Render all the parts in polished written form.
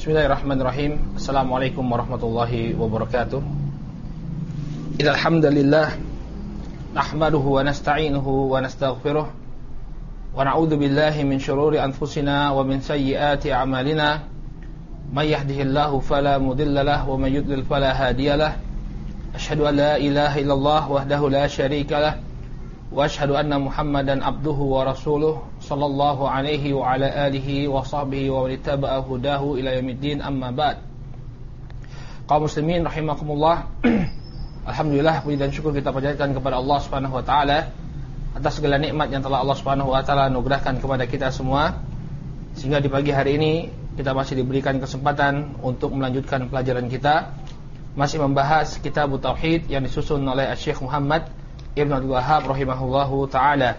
Bismillahirrahmanirrahim. Assalamualaikum warahmatullahi wabarakatuh. Innal hamdalillah nahmaduhu wa nasta'inuhu wa nastaghfiruh wa na'udzu billahi min shururi anfusina wa min sayyiati a'malina. May yahdihillahu fala mudilla lahu wa may yudlil fala hadiyalah. Asyhadu an la ilaha illallah wahdahu la syarika lah wa asyhadu anna Muhammadan abduhu wa rasuluh sallallahu alaihi wa ala alihi wa sahbihi wa man ittaba'a hudahu ila yaumiddin, amma ba'd. Kaum muslimin rahimakumullah. Alhamdulillah, puji dan syukur kita panjatkan kepada Allah Subhanahu wa taala atas segala nikmat yang telah Allah Subhanahu wa taala anugerahkan kepada kita semua, sehingga di pagi hari ini kita masih diberikan kesempatan untuk melanjutkan pelajaran kita, masih membahas kitab Tauhid yang disusun oleh Syekh Muhammad Ibn Abdul Wahhab rahimahullahu ta'ala.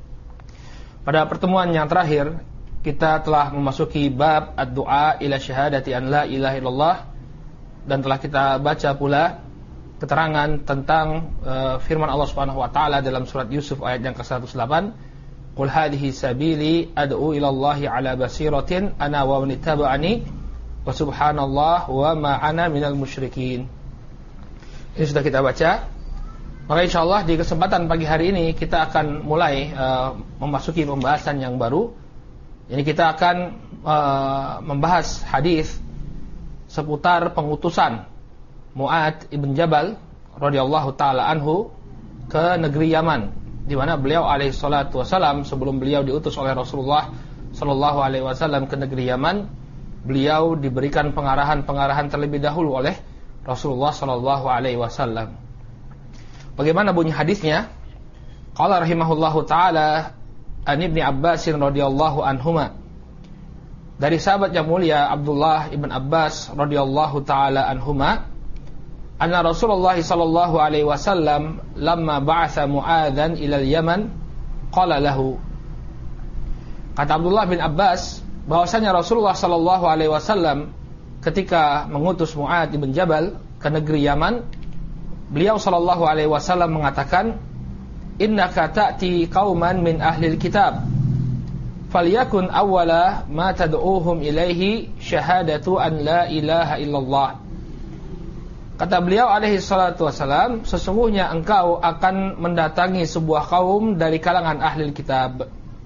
Pada pertemuan yang terakhir kita telah memasuki bab ad-du'a ila syahadati an la ilaha illallah, dan telah kita baca pula keterangan tentang firman Allah Subhanahu wa taala dalam surat Yusuf ayat yang ke-108, qul hadhihi sabili ad'u ila Allahi ala basiratin ana wa man ittaba'ani wa subhanallah wa ma ana minal musyrikin. Ini sudah kita baca. Maka insyaallah di kesempatan pagi hari ini kita akan mulai memasuki pembahasan yang baru. Ini kita akan membahas hadis seputar pengutusan Mu'adz ibn Jabal radhiyallahu taala anhu ke negeri Yaman, di mana beliau alaihi salatu wasalam, sebelum beliau diutus oleh Rasulullah sallallahu alaihi wasallam ke negeri Yaman, beliau diberikan pengarahan terlebih dahulu oleh Rasulullah sallallahu alaihi wasallam. Bagaimana bunyi hadisnya? Qala rahimahullahu taala an Ibnu Abbas radhiyallahu anhuma, dari sahabat yang mulia Abdullah ibn Abbas radhiyallahu taala anhuma, anna Rasulullah sallallahu alaihi wasallam lamma ba'atha Mu'adzan ila al-Yaman qala lahu. Kata Abdullah bin Abbas bahwasanya Rasulullah sallallahu alaihi wasallam ketika mengutus Mu'adz ibn Jabal ke negeri Yaman, beliau sallallahu alaihi wasallam mengatakan, innaka ta'ti qauman min ahlil kitab falyakun awwala ma tad'uuhum ilaihi syahadatu an la ilaha illallah. Kata beliau alaihi salatu wasallam, sesungguhnya engkau akan mendatangi sebuah kaum dari kalangan ahlil kitab.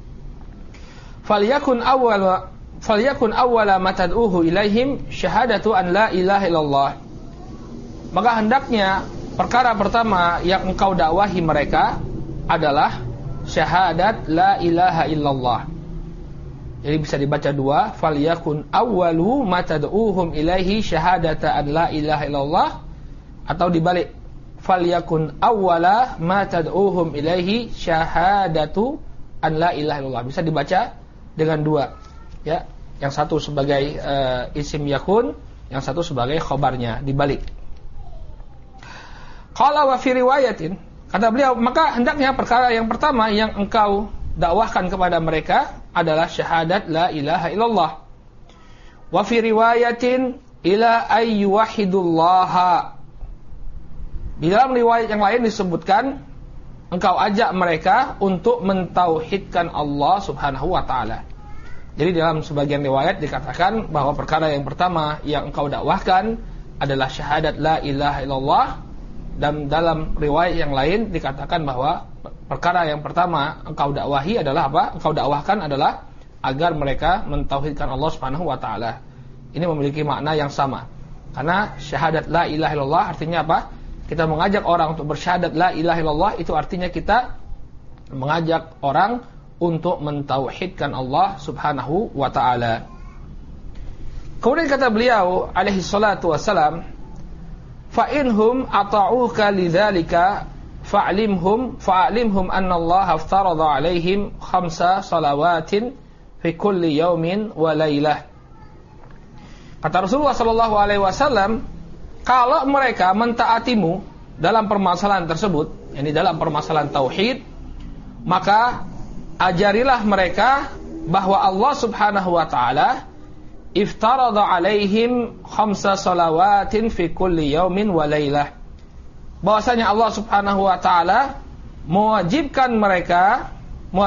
Falyakun awwala ma tad'uuhu ilaihim syahadatu an la ilaha illallah. Maka hendaknya perkara pertama yang engkau dakwahi mereka adalah syahadat la ilaha illallah. Jadi bisa dibaca dua, falyakun awwalu ma tad'uuhum ilaihi syahadata an la ilaha illallah, atau dibalik, falyakun awwala ma tad'uuhum ilaihi syahadatu an la ilaha illallah. Bisa dibaca dengan dua, ya. Yang satu sebagai isim yakun, yang satu sebagai khobarnya, dibalik. Qala wa fi riwayatin, kata beliau, maka hendaknya perkara yang pertama yang engkau dakwahkan kepada mereka adalah syahadat la ilaha illallah. Wa fi riwayatin ila ayyuwahidullaha. Di dalam riwayat yang lain disebutkan engkau ajak mereka untuk mentauhidkan Allah Subhanahu wa taala. Jadi dalam sebagian riwayat dikatakan bahwa perkara yang pertama yang engkau dakwahkan adalah syahadat la ilaha illallah. Dan dalam riwayat yang lain dikatakan bahwa perkara yang pertama engkau dakwahi adalah apa? Engkau dakwahkan adalah agar mereka mentauhidkan Allah Subhanahu wa taala. Ini memiliki makna yang sama. Karena syahadat la ilaha illallah artinya apa? Kita mengajak orang untuk bersyahadat la ilaha illallah, itu artinya kita mengajak orang untuk mentauhidkan Allah Subhanahu wa taala. Kemudian kata beliau alaihi salatu wassalam, fa inhum ata'uka lidzalika fa'alimhum anna Allah aftarada 'alaihim 5 salawatin fi kulli yaumin wa lailah. Kata Rasulullah sallallahu alaihi wasallam, kalau mereka mentaatimu dalam permasalahan tersebut, yakni dalam permasalahan tauhid, maka ajarilah mereka bahwa Allah Subhanahu wa taala iftarada alaihim 5 salawatin fi kulli yaumin wa lailah. Bahwasanya Allah Subhanahu wa taala mewajibkan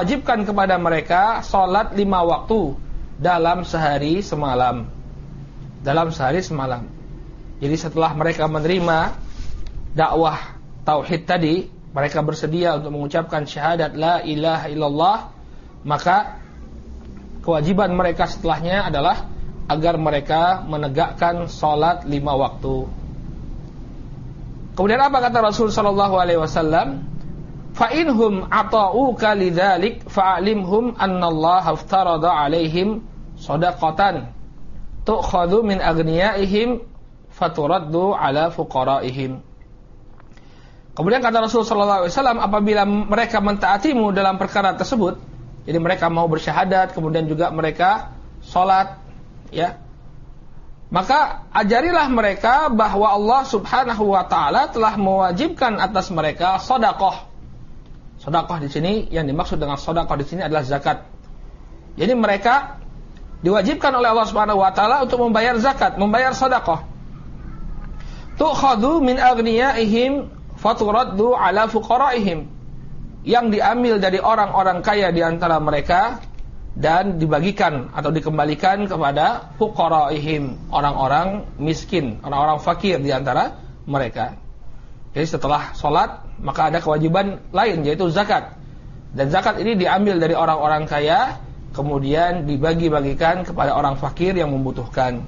kepada mereka salat 5 waktu dalam sehari semalam. dalam sehari semalam. Jadi setelah mereka menerima dakwah tauhid tadi, mereka bersedia untuk mengucapkan syahadat la ilaha illallah, maka kewajiban mereka setelahnya adalah agar mereka menegakkan salat 5 waktu. Kemudian apa kata Rasul sallallahu alaihi wasallam? Fa inhum ata'uka lidzalik fa'alimhum annallaha aftarada alaihim shadaqatan tu'khadhu min aghniyaihim faturaddu ala fuqaraihim. Kemudian kata Rasul sallallahu alaihi wasallam, apabila mereka mentaatimu dalam perkara tersebut, jadi mereka mau bersyahadat, kemudian juga mereka salat, ya, maka ajarilah mereka bahwa Allah Subhanahu wa taala telah mewajibkan atas mereka sedekah. Sedekah di sini yang dimaksud dengan sedekah di sini adalah zakat. Jadi mereka diwajibkan oleh Allah Subhanahu wa taala untuk membayar zakat, membayar sedekah. Tu'khadhu min aghniyaihim faturaddu ala fuqaraihim, yang diambil dari orang-orang kaya di antara mereka dan dibagikan atau dikembalikan kepada fuqaraihim, orang-orang miskin, orang-orang fakir di antara mereka. Jadi setelah sholat maka ada kewajiban lain, yaitu zakat. Dan zakat ini diambil dari orang-orang kaya, kemudian dibagi-bagikan kepada orang fakir yang membutuhkan.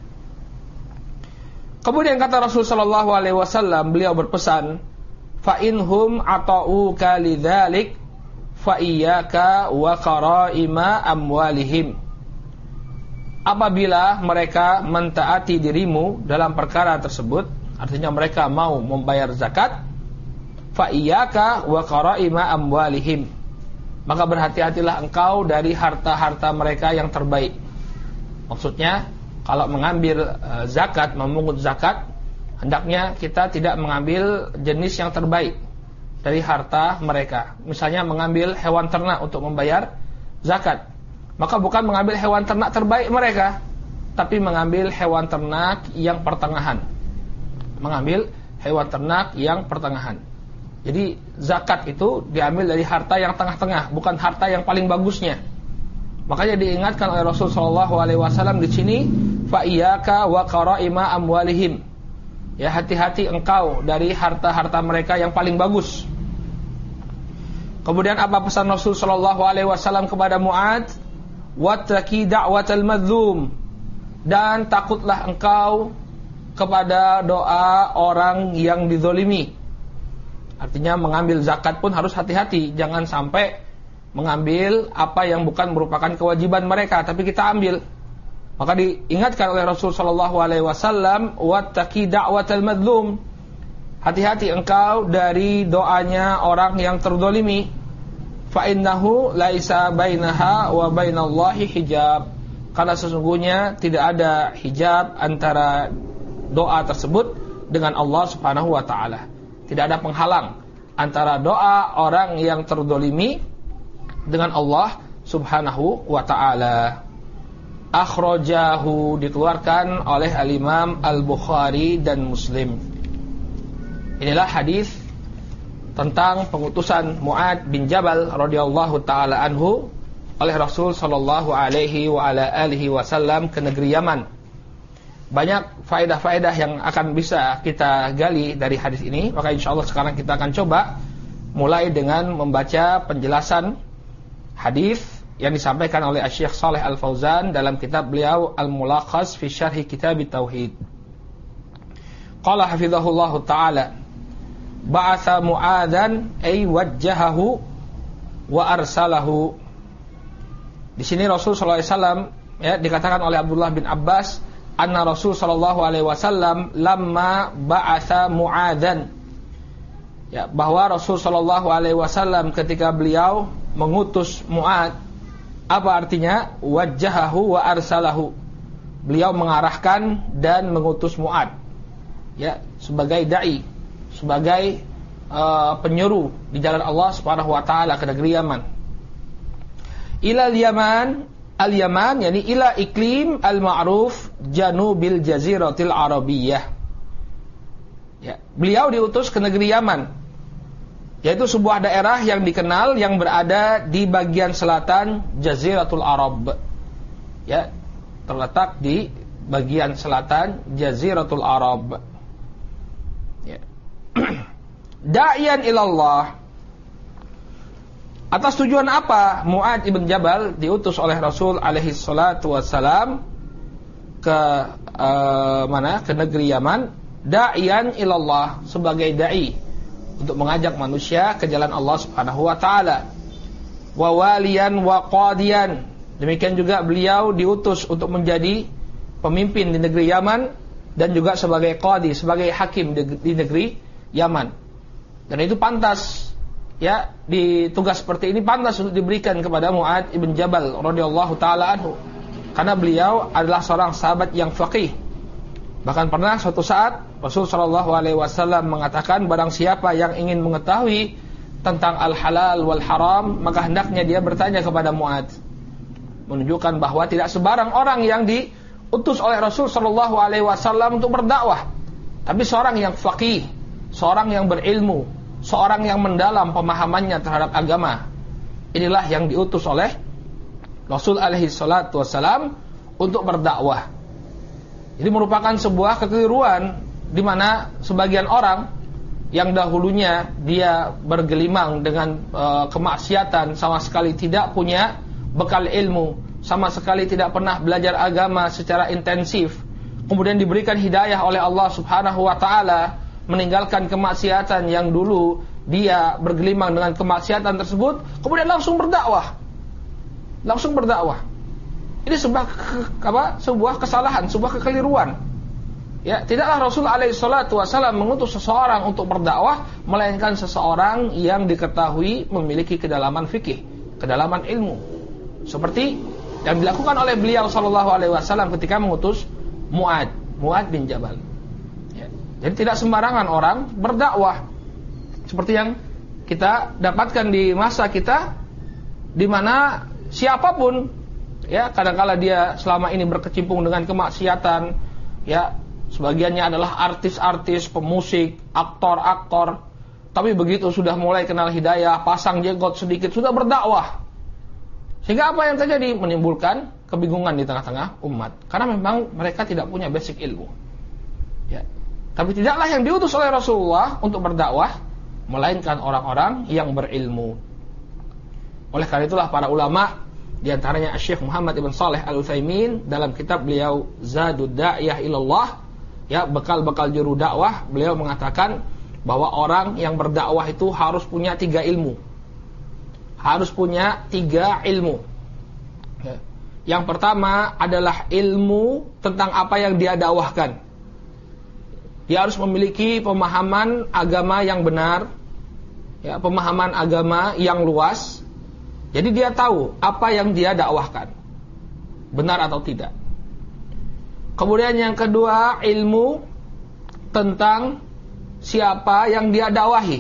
Kemudian kata Rasul sallallahu alaihi wasallam, beliau berpesan, fa inhum ata'uka lidzalik fa iyyaka wa qaraima amwalihim. Apabila mereka mentaati dirimu dalam perkara tersebut, artinya mereka mau membayar zakat, fa iyyaka wa qaraima amwalihim, maka berhati-hatilah engkau dari harta-harta mereka yang terbaik. Maksudnya kalau mengambil zakat, memungut zakat, hendaknya kita tidak mengambil jenis yang terbaik dari harta mereka. Misalnya mengambil hewan ternak untuk membayar zakat, maka bukan mengambil hewan ternak terbaik mereka, tapi mengambil hewan ternak yang pertengahan. Mengambil hewan ternak yang pertengahan. Jadi zakat itu diambil dari harta yang tengah-tengah, bukan harta yang paling bagusnya. Makanya diingatkan oleh Rasul sallallahu alaihi wasallam di sini, fa iyyaka wa qaraima amwalihim. Ya, hati-hati engkau dari harta-harta mereka yang paling bagus. Kemudian apa pesan Rasul sallallahu alaihi wasallam kepada Mu'adz? Wattaqi da'watal madzlum, dan takutlah engkau kepada doa orang yang dizalimi. Artinya mengambil zakat pun harus hati-hati, jangan sampai mengambil apa yang bukan merupakan kewajiban mereka tapi kita ambil. Maka diingatkan oleh Rasul sallallahu alaihi wasallam, wattaqi da'watal madzlum, hati-hati engkau dari doanya orang yang terzalimi. Fa innahu laisa bainaha wa bainallahi hijab, karena sesungguhnya tidak ada hijab antara doa tersebut dengan Allah Subhanahu wa taala. Tidak ada penghalang antara doa orang yang terzalimi dengan Allah Subhanahu wa taala. Akhrajahu, dikeluarkan oleh Al-Imam Al-Bukhari dan Muslim. Inilah hadis tentang pengutusan Mu'adz bin Jabal radhiyallahu taala anhu oleh Rasul sallallahu alaihi wa ala alihi wasallam ke negeri Yaman. Banyak faedah-faedah yang akan bisa kita gali dari hadis ini, maka insyaallah sekarang kita akan coba mulai dengan membaca penjelasan hadis yang disampaikan oleh Syekh Shalih Al-Fauzan dalam kitab beliau Al-Mulakhas fi Syarh Kitab Tauhid. Qala hafizahullahu taala, ba'atha Mu'adzan ay wajjahahu wa arsalahu. Di sini Rasul sallallahu alaihi wasallam, ya, dikatakan oleh Abdullah bin Abbas, anna Rasul sallallahu alaihi wasallam lamma ba'atha Mu'adzan, ya, bahwa Rasul sallallahu alaihi wasallam ketika beliau mengutus Mu'adz. Apa artinya? Wajjahahu wa arsalahu, beliau mengarahkan dan mengutus Mu'adz, ya, sebagai dai, sebagai penyuruh di jalan Allah Subhanahu wa taala ke negeri Yaman. Ila Yaman, al-Yaman yakni ila iklim al-ma'ruf janubil jaziratil arabiyyah. Ya, beliau diutus ke negeri Yaman, yaitu sebuah daerah yang dikenal yang berada di bagian selatan Jaziratul Arab. Ya, terletak di bagian selatan Jaziratul Arab. Ya. Da'iyan ilallah. Atas tujuan apa Mu'adz ibn Jabal diutus oleh Rasul alaihi salatu wassalam ke ke negeri Yaman? Da'iyan ilallah, sebagai dai untuk mengajak manusia ke jalan Allah Subhanahu wa taala. Wa waliyan wa qadiyan. Demikian juga beliau diutus untuk menjadi pemimpin di negeri Yaman dan juga sebagai qadi, sebagai hakim di negeri Yaman. Dan itu pantas, ya, di tugas seperti ini pantas untuk diberikan kepada Mu'adz ibn Jabal radhiyallahu taala anhu, karena beliau adalah seorang sahabat yang faqih. Bahkan pernah suatu saat Rasul sallallahu alaihi wasallam mengatakan, barang siapa yang ingin mengetahui tentang al-halal wal haram, maka hendaknya dia bertanya kepada Mu'adz. Menunjukkan bahwa tidak sebarang orang yang diutus oleh Rasul sallallahu alaihi wasallam untuk berdakwah, tapi seorang yang faqih, seorang yang berilmu, seorang yang mendalam pemahamannya terhadap agama. Inilah yang diutus oleh Rasul alaihi salatu wasallam untuk berdakwah. Jadi merupakan sebuah kekeliruan di mana sebagian orang yang dahulunya dia bergelimang dengan kemaksiatan, sama sekali tidak punya bekal ilmu, sama sekali tidak pernah belajar agama secara intensif, kemudian diberikan hidayah oleh Allah Subhanahu wa taala, meninggalkan kemaksiatan yang dulu dia bergelimang dengan kemaksiatan tersebut, kemudian langsung berdakwah. Ini sebuah kesalahan, sebuah kekeliruan. Ya, tidaklah Rasul alaihi salatu wasallam mengutus seseorang untuk berdakwah melainkan seseorang yang diketahui memiliki kedalaman fikih, kedalaman ilmu. Seperti yang dilakukan oleh beliau sallallahu alaihi wasallam ketika mengutus Mu'adz bin Jabal. Ya. Jadi tidak sembarangan orang berdakwah. Seperti yang kita dapatkan di masa kita, di mana siapapun, ya, kadang-kala dia selama ini berkecimpung dengan kemaksiatan, ya, sebagiannya adalah artis-artis, pemusik, aktor-aktor, tapi begitu sudah mulai kenal hidayah, pasang jenggot sedikit, sudah berdakwah. Sehingga apa yang terjadi? Menimbulkan kebingungan di tengah-tengah umat, karena memang mereka tidak punya basic ilmu. Ya. Tapi tidaklah yang diutus oleh Rasulullah untuk berdakwah melainkan orang-orang yang berilmu. Oleh karena itulah para ulama, di antaranya Syekh Muhammad ibn Shalih Al-Utsaimin dalam kitab beliau Zadud Da'iyah Ilallah, ya, bekal-bekal juru dakwah, beliau mengatakan bahwa orang yang berdakwah itu harus punya 3 ilmu. Harus punya 3 ilmu. Ya. Yang pertama adalah ilmu tentang apa yang dia dakwahkan. Dia harus memiliki pemahaman agama yang benar, ya, pemahaman agama yang luas. Jadi dia tahu apa yang dia dakwahkan, benar atau tidak. Kemudian yang kedua, ilmu tentang siapa yang dia dakwahi.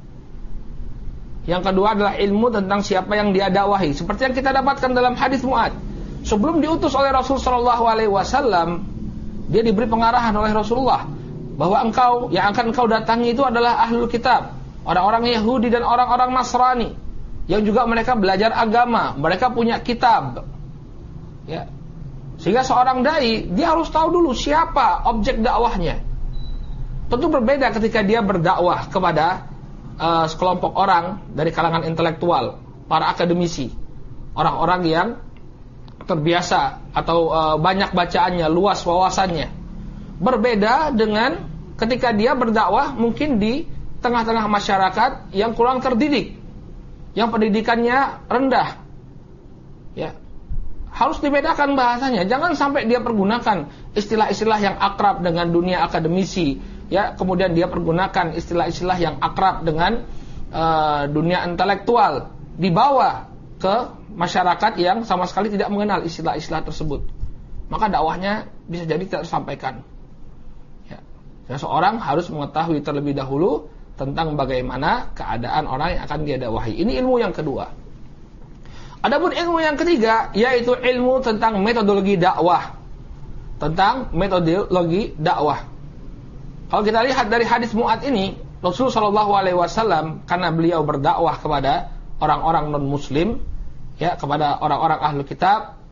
Yang kedua adalah ilmu tentang siapa yang dia dakwahi. Seperti yang kita dapatkan dalam hadis Mu'adz. Sebelum diutus oleh Rasul sallallahu alaihi wasallam, dia diberi pengarahan oleh Rasulullah bahwa yang akan engkau datangi itu adalah ahlul kitab, orang-orang Yahudi dan orang-orang Nasrani, yang juga mereka belajar agama, mereka punya kitab. Ya. Sehingga seorang dai, dia harus tahu dulu siapa objek dakwahnya. Tentu berbeda ketika dia berdakwah kepada sekelompok orang dari kalangan intelektual, para akademisi, orang-orang yang terbiasa atau banyak bacaannya, luas wawasannya. Berbeda dengan ketika dia berdakwah mungkin di tengah-tengah masyarakat yang kurang terdidik, yang pendidikannya rendah. Ya. Harus dibedakan bahasanya. Jangan sampai dia pergunakan istilah-istilah yang akrab dengan dunia akademisi, ya, kemudian dia pergunakan istilah-istilah yang akrab dengan dunia intelektual, dibawa ke masyarakat yang sama sekali tidak mengenal istilah-istilah tersebut. Maka dakwahnya bisa jadi tidak tersampaikan. Ya. Dan seorang harus mengetahui terlebih dahulu tentang bagaimana keadaan orang yang akan dia dakwahi. Ini ilmu yang kedua. Adapun ilmu yang ketiga, yaitu ilmu tentang metodologi dakwah. Tentang metodologi dakwah. Kalau kita lihat dari hadis Mu'adz ini, Rasulullah SAW karena beliau berdakwah kepada orang-orang non-Muslim, ya, kepada orang-orang ahlu kitab,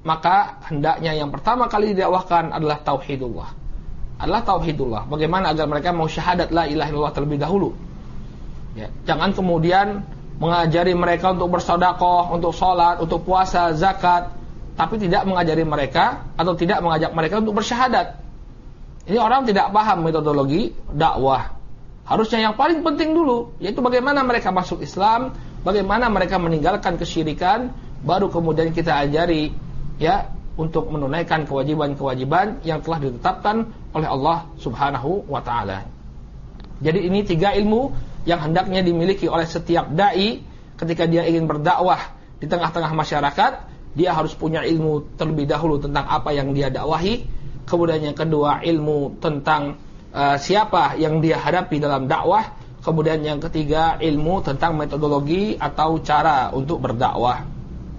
maka hendaknya yang pertama kali didakwahkan adalah tauhidullah. Bagaimana agar mereka mau syahadat la ilaha illallah terlebih dahulu. Ya, jangan kemudian mengajari mereka untuk bersedekah, untuk sholat, untuk puasa, zakat, tapi tidak mengajari mereka atau tidak mengajak mereka untuk bersyahadat. Ini orang tidak paham metodologi dakwah. Harusnya yang paling penting dulu, yaitu bagaimana mereka masuk Islam, bagaimana mereka meninggalkan kesyirikan, baru kemudian kita ajari ya untuk menunaikan kewajiban-kewajiban yang telah ditetapkan oleh Allah Subhanahu wa taala. Jadi ini 3 ilmu yang hendaknya dimiliki oleh setiap dai ketika dia ingin berdakwah di tengah-tengah masyarakat. Dia harus punya ilmu terlebih dahulu tentang apa yang dia dakwahi. Kemudian yang kedua, ilmu tentang siapa yang dia hadapi dalam dakwah. Kemudian yang ketiga, ilmu tentang metodologi atau cara untuk berdakwah.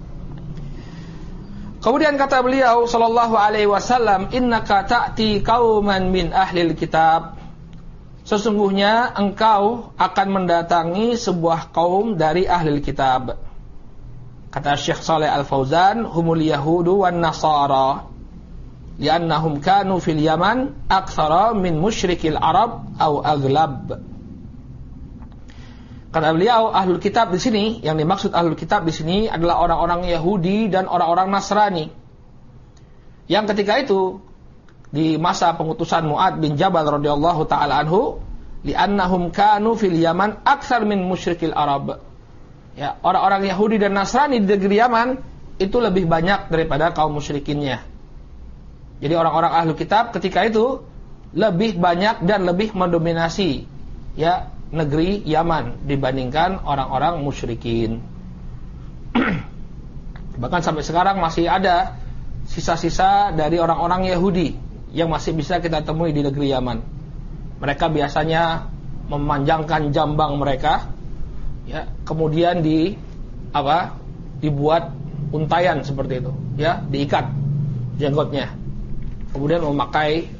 Kemudian kata beliau sallallahu alaihi wasallam, innaka ta'ti qauman min ahlil kitab. Sesungguhnya engkau akan mendatangi sebuah kaum dari ahlil kitab. Kata Syekh Shalih Al-Fauzan, humul yahudu wan nasara li'annahum kanu fil Yaman aktsara min musyrikil Arab au aghlab. Kata beliau, ahlul kitab di sini, yang dimaksud ahlul kitab di sini adalah orang-orang Yahudi dan orang-orang Nasrani. Yang ketika itu di masa pengutusan Mu'ad bin Jabal radhiyallahu taala anhu, li'annahum kanu fil Yaman aktsar min musyrikil Arab. Ya, orang-orang Yahudi dan Nasrani di negeri Yaman itu lebih banyak daripada kaum musyrikinnya. Jadi orang-orang ahlu kitab ketika itu lebih banyak dan lebih mendominasi ya negeri Yaman dibandingkan orang-orang musyrikin. Bahkan sampai sekarang masih ada sisa-sisa dari orang-orang Yahudi yang masih bisa kita temui di negeri Yaman. Mereka biasanya memanjangkan jambang mereka. Ya, kemudian dibuat untayan seperti itu, ya, diikat jenggotnya. Kemudian memakai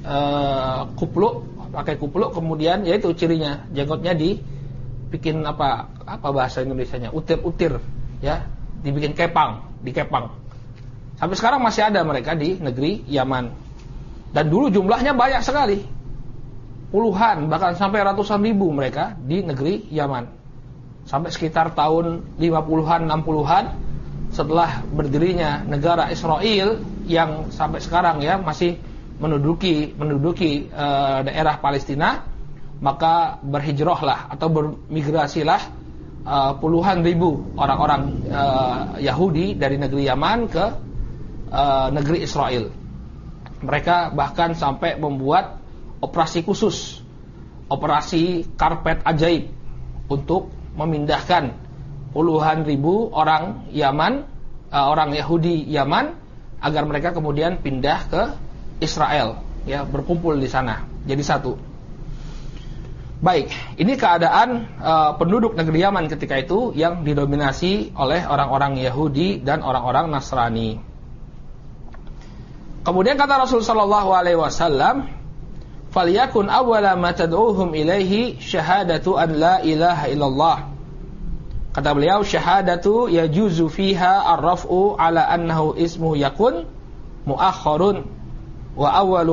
kupluk, kemudian yaitu cirinya jenggotnya dibikin apa bahasa Indonesianya? Utir-utir, ya, dibikin dikepang. Sampai sekarang masih ada mereka di negeri Yaman. Dan dulu jumlahnya banyak sekali. Puluhan bahkan sampai ratusan ribu mereka di negeri Yaman. Sampai sekitar tahun 50-an, 60-an setelah berdirinya negara Israel yang sampai sekarang ya masih menduduki daerah Palestina, maka berhijrahlah atau bermigrasilah puluhan ribu orang-orang Yahudi dari negeri Yaman ke negeri Israel. Mereka bahkan sampai membuat operasi khusus, operasi karpet ajaib untuk memindahkan puluhan ribu orang Yaman, orang Yahudi Yaman, agar mereka kemudian pindah ke Israel, ya, berkumpul di sana, jadi satu. Baik, ini keadaan penduduk negeri Yaman ketika itu yang didominasi oleh orang-orang Yahudi dan orang-orang Nasrani. Kemudian kata Rasul sallallahu alaihi wasallam, "Falyakun awwala ma tad'uuhum ilaihi syahadatu an la ilaha illallah." Kata beliau, syahadatu yajuzu fiha ar-raf'u ala annahu ismu yakun muakhkharun wa awwalu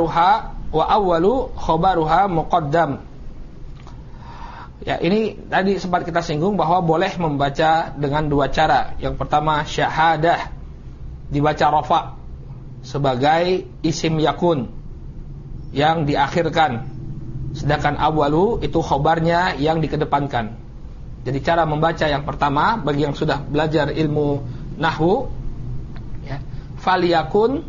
khabaruha muqaddam. Ya, ini tadi sempat kita singgung bahwa boleh membaca dengan dua cara. Yang pertama, syahadah dibaca rafa sebagai isim yakun yang diakhirkan, sedangkan awwalu itu khabarnya yang dikedepankan. Jadi cara membaca yang pertama bagi yang sudah belajar ilmu nahwu, ya, falyakun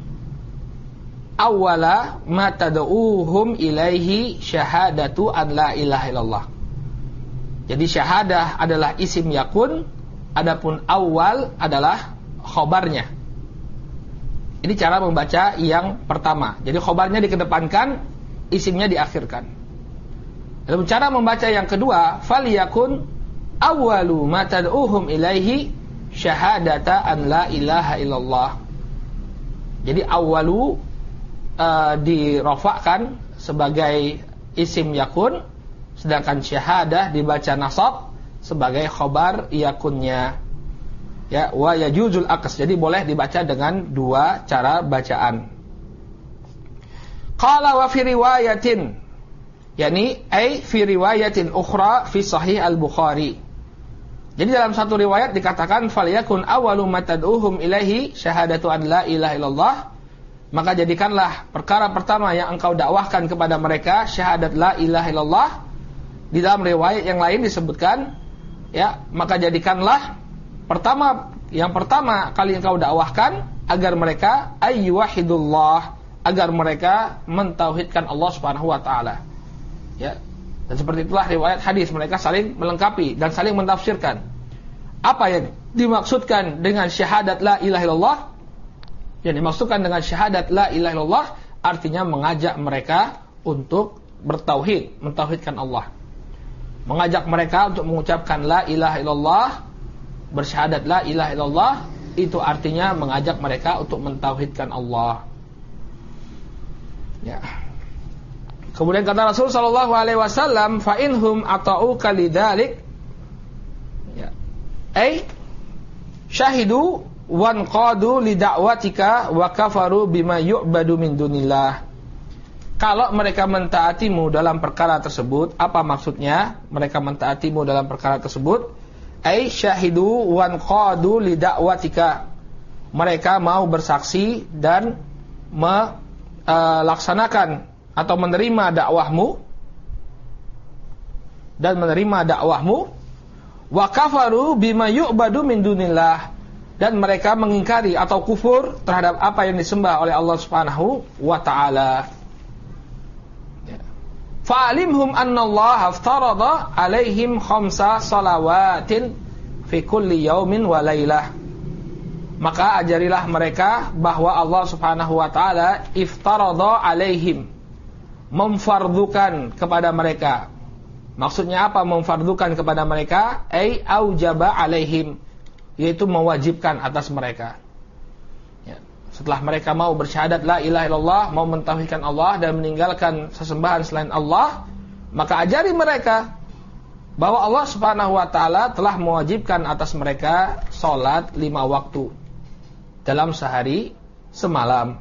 awwala ma tad'uuhum ilaihi syahadatu an la ilaha illallah. Jadi syahadah adalah isim yakun, adapun awal adalah khobarnya. Ini cara membaca yang pertama. Jadi khobarnya dikedepankan, isimnya diakhirkan. Lalu cara membaca yang kedua, falyakun awwalu ma tad'uuhum ilaihi syahadata an la ilaha illallah. Jadi awwalu dirofakkan sebagai isim yakun, sedangkan syahadah dibaca nasab sebagai khobar yakunnya. Ya, wa yajuzul aqs. Jadi boleh dibaca dengan dua cara bacaan. Qala wa fi riwayatin, yakni ay fi riwayatin ukhra fi sahih al-Bukhari. Jadi dalam satu riwayat dikatakan falyakun awwalu ma tad'uhum ilaihi syahadatu an la ilaha illallah. Maka jadikanlah perkara pertama yang engkau dakwahkan kepada mereka syahadat la ilaha illallah. Di dalam riwayat yang lain disebutkan, ya, maka jadikanlah yang pertama kali engkau dakwahkan agar mereka ayyuhidullah, agar mereka mentauhidkan Allah Subhanahu wa taala. Ya. Dan seperti itulah riwayat hadis, mereka saling melengkapi dan saling mentafsirkan. Apa yang dimaksudkan dengan syahadat la ilaha illallah? Yang dimaksudkan dengan syahadat la ilaha illallah artinya mengajak mereka untuk bertauhid, mentauhidkan Allah. Mengajak mereka untuk mengucapkan la ilaha illallah, bersyahadat la ilaha illallah, itu artinya mengajak mereka untuk mentauhidkan Allah. Ya. Kemudian kata Rasul sallallahu alaihi wasallam, fa inhum ata'uka lidzalik, ya, ay syahidu wan qadu li da'watika wa kafaru bima yu'badu min dunillah. Kalau mereka mentaatimu dalam perkara tersebut, apa maksudnya? Mereka mentaatimu dalam perkara tersebut, ay syahidu wan qadu li da'watika. Mereka mau bersaksi dan melaksanakan atau menerima dakwahmu wa kafaru bima yu'badu min dunillah, dan mereka mengingkari atau kufur terhadap apa yang disembah oleh Allah Subhanahu wa taala. Fa'alimhum annallaha aftarada alaihim khamsa salawatin fi kulli yaumin wa lailah. Maka ajarilah mereka bahwa Allah Subhanahu wa taala iftarada alaihim, memfardukan kepada mereka. Maksudnya apa memfardukan kepada mereka? Ai aujaba alaihim, yaitu mewajibkan atas mereka. Ya. Setelah mereka mau bersyahadat la ilaha illallah, mau mentauhidkan Allah dan meninggalkan sesembahan selain Allah, maka ajari mereka bahwa Allah Subhanahu wa taala telah mewajibkan atas mereka salat 5 waktu dalam sehari semalam.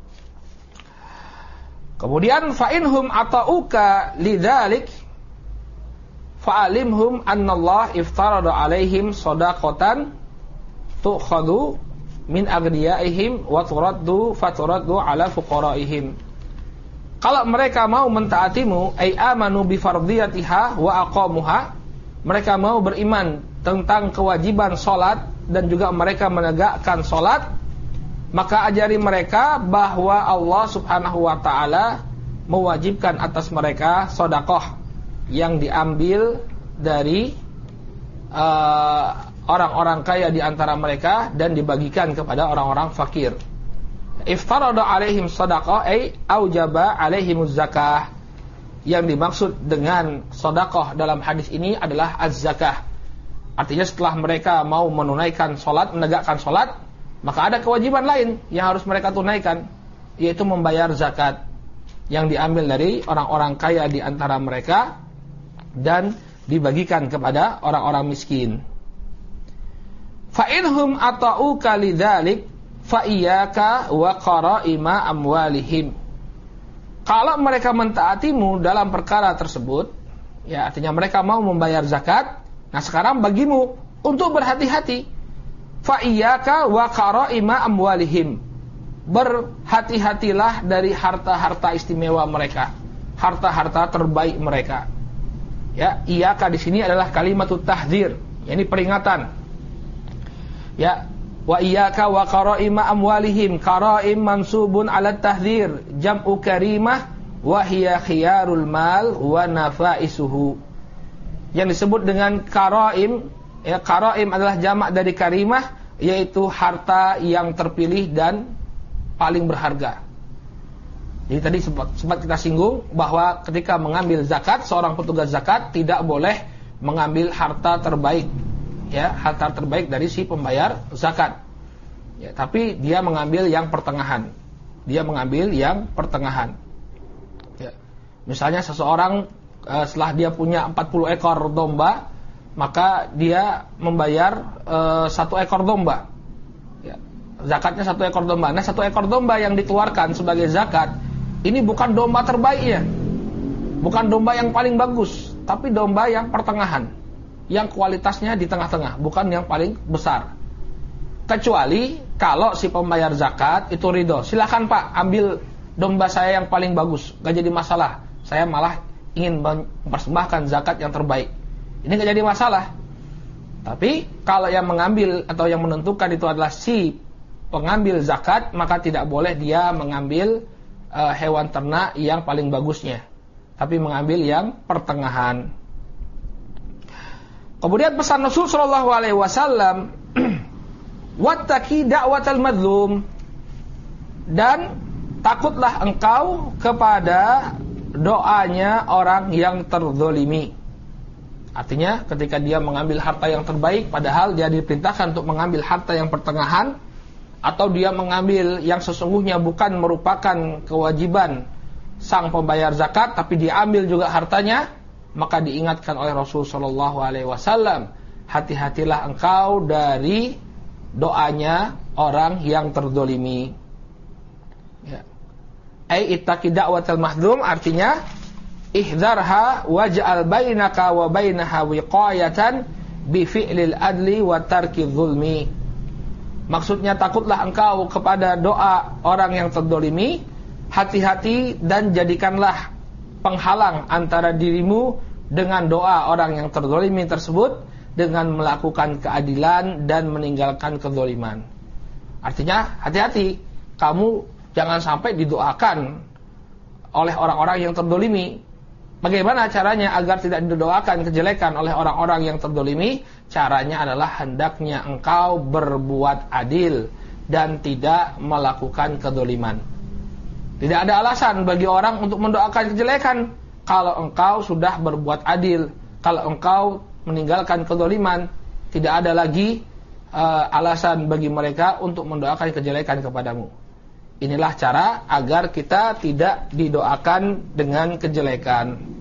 Kemudian fa inhum ata'uka lidzalik fa'alimhum annallah iftarada alaihim shadaqatan tu'khadhu min aghniyaihim wa turaddu ala fuqaraihim. Kalau mereka mau mentaatimu, ay amanu bi fardiyatiha wa aqamuha, mereka mau beriman tentang kewajiban salat dan juga mereka menegakkan salat, maka ajari mereka bahwa Allah Subhanahu wa taala mewajibkan atas mereka sedekah yang diambil dari orang-orang kaya di antara mereka dan dibagikan kepada orang-orang fakir. Iftarada alaihim sedekah ay aujaba alaihimuz zakah. Yang dimaksud dengan sedekah dalam hadis ini adalah az-zakah. Artinya setelah mereka mau menunaikan salat, menegakkan salat, maka ada kewajiban lain yang harus mereka tunaikan, yaitu membayar zakat yang diambil dari orang-orang kaya di antara mereka dan dibagikan kepada orang-orang miskin. Fa inhum ata'uka lidzalik fa iyyaka wa qara'ima amwalihim. Kalau mereka mentaatimu dalam perkara tersebut, ya artinya mereka mau membayar zakat, nah sekarang bagimu untuk berhati-hati. Fa iyyaka wa qara'ima amwalihim. Berhati-hatilah dari harta-harta istimewa mereka, harta-harta terbaik mereka. Ya, iyyaka di sini adalah kalimatut tahdzir, yakni peringatan. Ya, wa iyyaka wa qara'ima amwalihim. Qara'im mansubun 'ala tahdzir, jam'u karimah wa hiya khiyarul mal wa nafaisuhu. Yang disebut dengan qara'im, ya, qara'im adalah jamak dari karimah, yaitu harta yang terpilih dan paling berharga. Jadi tadi sempat kita singgung bahwa ketika mengambil zakat, seorang petugas zakat tidak boleh mengambil harta terbaik, ya, harta terbaik dari si pembayar zakat. Ya, tapi dia mengambil yang pertengahan. Dia mengambil yang pertengahan. Ya. Misalnya seseorang setelah dia punya 40 ekor domba, maka dia membayar 1 ekor domba. Ya, zakatnya 1 ekor domba. Nah, 1 ekor domba yang dikeluarkan sebagai zakat ini bukan domba terbaiknya, bukan domba yang paling bagus, tapi domba yang pertengahan, yang kualitasnya di tengah-tengah, bukan yang paling besar. Kecuali kalau si pembayar zakat itu ridho, silakan Pak, ambil domba saya yang paling bagus, gak jadi masalah. Saya malah ingin mempersembahkan zakat yang terbaik. Ini gak jadi masalah. Tapi kalau yang mengambil atau yang menentukan itu adalah si pengambil zakat, maka tidak boleh dia mengambil hewan ternak yang paling bagusnya, tapi mengambil yang pertengahan. Kemudian pesan Rasul sallallahu alaihi wasallam, wattaqi da'watal madlum, dan takutlah engkau kepada doanya orang yang terzalimi. Artinya ketika dia mengambil harta yang terbaik, padahal dia diperintahkan untuk mengambil harta yang pertengahan, atau dia mengambil yang sesungguhnya bukan merupakan kewajiban sang pembayar zakat, tapi diambil juga hartanya, maka diingatkan oleh Rasul sallallahu alaihi wasallam, hati-hatilah engkau dari doanya orang yang terzalimi. Ya. Ai ittaqi da'watal mahdhum, artinya ihdzarha waj'al bainaka wa bainaha wiqayatan bi fi'lil adli wa tarki dzulmi. Maksudnya takutlah engkau kepada doa orang yang terzalimi, hati-hati dan jadikanlah penghalang antara dirimu dengan doa orang yang terzalimi tersebut dengan melakukan keadilan dan meninggalkan kezaliman. Artinya hati-hati, kamu jangan sampai didoakan oleh orang-orang yang terzalimi. Bagaimana caranya agar tidak didoakan kejelekan oleh orang-orang yang terzalimi? Caranya adalah hendaknya engkau berbuat adil dan tidak melakukan kezaliman. Tidak ada alasan bagi orang untuk mendoakan kejelekan kalau engkau sudah berbuat adil. Kalau engkau meninggalkan kezaliman, tidak ada lagi alasan bagi mereka untuk mendoakan kejelekan kepadamu. Inilah cara agar kita tidak didoakan dengan kejelekan.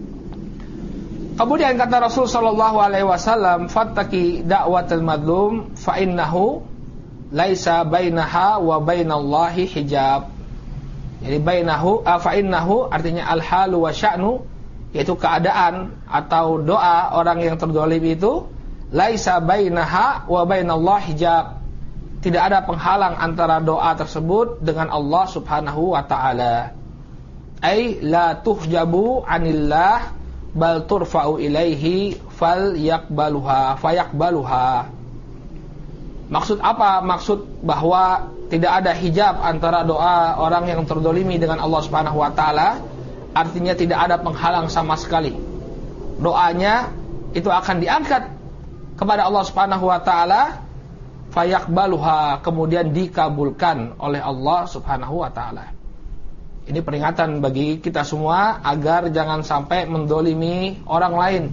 Kemudian kata Rasul sallallahu alaihi wasallam, fattaqi da'watal madlum fa innahu laisa bainaha wa bainallahi hijab. Jadi bainahu fa innahu artinya al-halu wa sya'nu, yaitu keadaan atau doa orang yang terzalim itu, laisa bainaha wa bainallahi hijab. Tidak ada penghalang antara doa tersebut dengan Allah Subhanahu wa taala. Ai la tuhjabu 'anillah bal turfa'u ilaihi fayaqbaluha. Maksud apa? Maksud bahwa tidak ada hijab antara doa orang yang terzalimi dengan Allah Subhanahu wa taala, artinya tidak ada penghalang sama sekali. Doanya itu akan diangkat kepada Allah Subhanahu wa taala, fayaqbaluha, kemudian dikabulkan oleh Allah Subhanahu wa taala. Ini peringatan bagi kita semua agar jangan sampai mendolimi orang lain.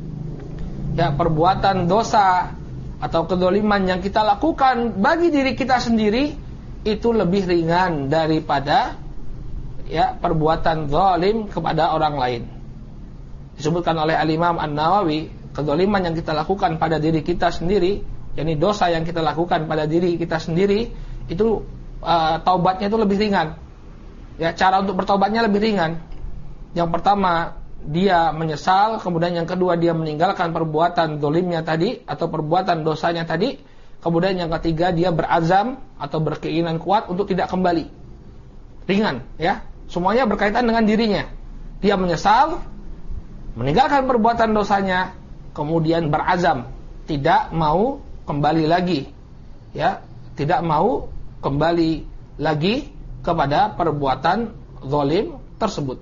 Ya, perbuatan dosa atau kedoliman yang kita lakukan bagi diri kita sendiri itu lebih ringan daripada ya perbuatan zalim kepada orang lain. Disebutkan oleh Al-Imam An-Nawawi, kedoliman yang kita lakukan pada diri kita sendiri, yakni dosa yang kita lakukan pada diri kita sendiri, itu taubatnya itu lebih ringan. Ya, cara untuk bertaubatnya lebih ringan. Yang pertama, dia menyesal, kemudian yang kedua dia meninggalkan perbuatan dolimnya tadi atau perbuatan dosanya tadi, kemudian yang ketiga dia berazam atau berkeinginan kuat untuk tidak kembali. Ringan, ya. Semuanya berkaitan dengan dirinya. Dia menyesal, meninggalkan perbuatan dosanya, kemudian berazam tidak mau kembali lagi. Ya, tidak mau kembali lagi kepada perbuatan zalim tersebut.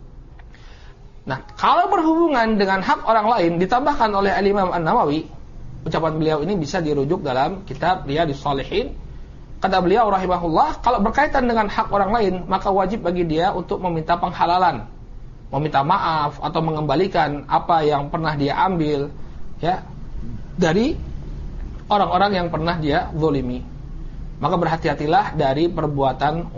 Nah, kalau berhubungan dengan hak orang lain ditambahkan oleh Al-Imam An-Nawawi, ucapan beliau ini bisa dirujuk dalam kitab Riyadhus Shalihin. Kata beliau rahimahullah, kalau berkaitan dengan hak orang lain, maka wajib bagi dia untuk meminta penghalalan, meminta maaf atau mengembalikan apa yang pernah dia ambil ya dari orang-orang yang pernah dia zalimi. Maka berhati-hatilah dari perbuatan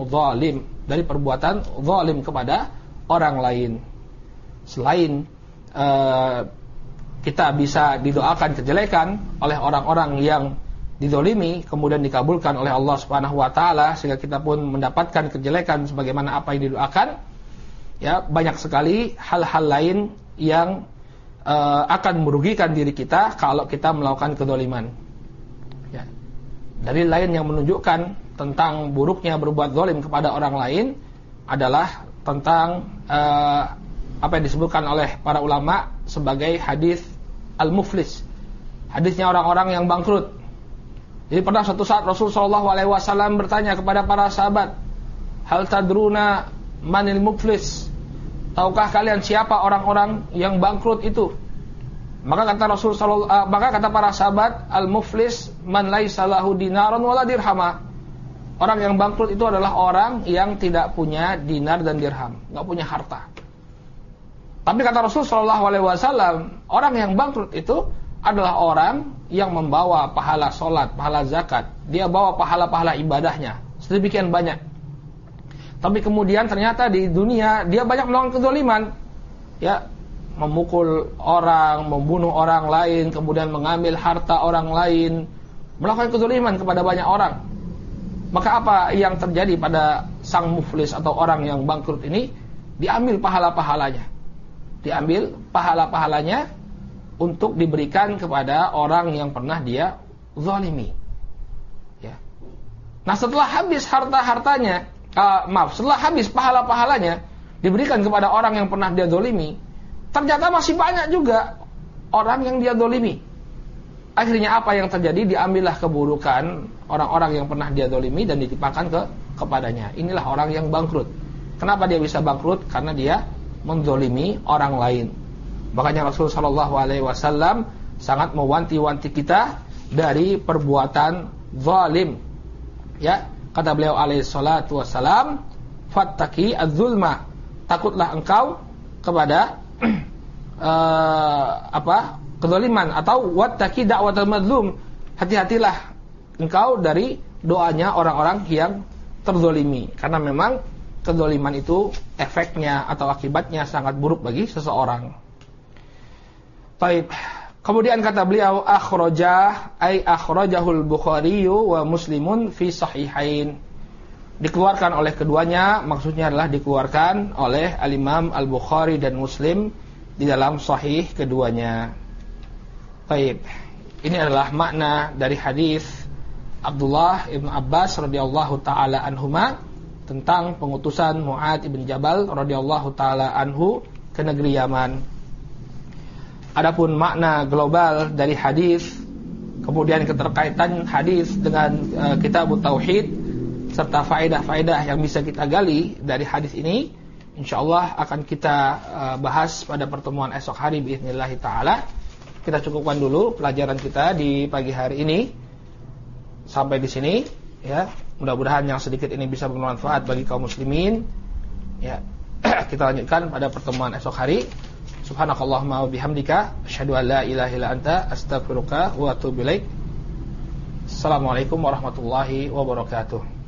zalim kepada orang lain. Selain kita bisa didoakan kejelekan oleh orang-orang yang dizalimi, kemudian dikabulkan oleh Allah Subhanahu wa taala sehingga kita pun mendapatkan kejelekan sebagaimana apa yang didoakan. Ya, banyak sekali hal-hal lain yang akan merugikan diri kita kalau kita melakukan kezaliman. Ya. Dalil lain yang menunjukkan tentang buruknya berbuat zalim kepada orang lain adalah tentang apa yang disebutkan oleh para ulama sebagai hadis al-muflis. Hadisnya orang-orang yang bangkrut. Jadi pada suatu saat Rasulullah SAW bertanya kepada para sahabat, "Hal tadruna manil muflis?" Tahukah kalian siapa orang-orang yang bangkrut itu? Maka kata para sahabat, al-muflis man laisa lahu dinarun wala dirhama. Orang yang bangkrut itu adalah orang yang tidak punya dinar dan dirham, enggak punya harta. Tapi kata Rasulullah SAW, orang yang bangkrut itu adalah orang yang membawa pahala sholat, pahala zakat. Dia bawa pahala-pahala ibadahnya sedemikian banyak. Tapi kemudian ternyata di dunia dia banyak melakukan kezaliman, ya, memukul orang, membunuh orang lain, kemudian mengambil harta orang lain, melakukan kezaliman kepada banyak orang. Maka apa yang terjadi pada sang muflis atau orang yang bangkrut ini? Diambil pahala-pahalanya, diambil pahala-pahalanya untuk diberikan kepada orang yang pernah dia zalimi. Ya. Nah, setelah habis harta-hartanya, setelah habis pahala-pahalanya diberikan kepada orang yang pernah dia zalimi, ternyata masih banyak juga orang yang dia zalimi. Akhirnya apa yang terjadi? Diambillah keburukan orang-orang yang pernah dia zalimi dan ditimpakan kepadanya. Inilah orang yang bangkrut. Kenapa dia bisa bangkrut? Karena dia menzalimi orang lain. Makanya Rasulullah SAW sangat mewanti-wanti kita dari perbuatan zalim. Ya, kata beliau alaihi salatu wassalam, fattaqi az-zulma, takutlah engkau kepada kezaliman, atau wattaqi da'watal mazlum, hati-hatilah engkau dari doanya orang-orang yang terzalimi, karena memang kezaliman itu efeknya atau akibatnya sangat buruk bagi seseorang. Baik. Kemudian kata beliau, akhrajahul Bukhari wa Muslimun fi sahihain. Dikeluarkan oleh keduanya, maksudnya adalah dikeluarkan oleh Al-Imam Al-Bukhari dan Muslim di dalam sahih keduanya. Baik. Ini adalah makna dari hadis Abdullah ibn Abbas radhiyallahu taala anhuma tentang pengutusan Mu'adz ibn Jabal radhiyallahu taala anhu ke negeri Yaman. Adapun makna global dari hadis, kemudian keterkaitan hadis dengan kitab Tauhid serta faedah-faedah yang bisa kita gali dari hadis ini, insyaallah akan kita bahas pada pertemuan esok hari biiznillah taala. Kita cukupkan dulu pelajaran kita di pagi hari ini sampai di sini, ya. Mudah-mudahan yang sedikit ini bisa bermanfaat bagi kaum muslimin. Ya. Kita lanjutkan pada pertemuan esok hari. Subhanakallahumma wa bihamdika asyhadu an la ilaha illa anta astaghfiruka wa atubu ilaik. Assalamualaikum warahmatullahi wabarakatuh.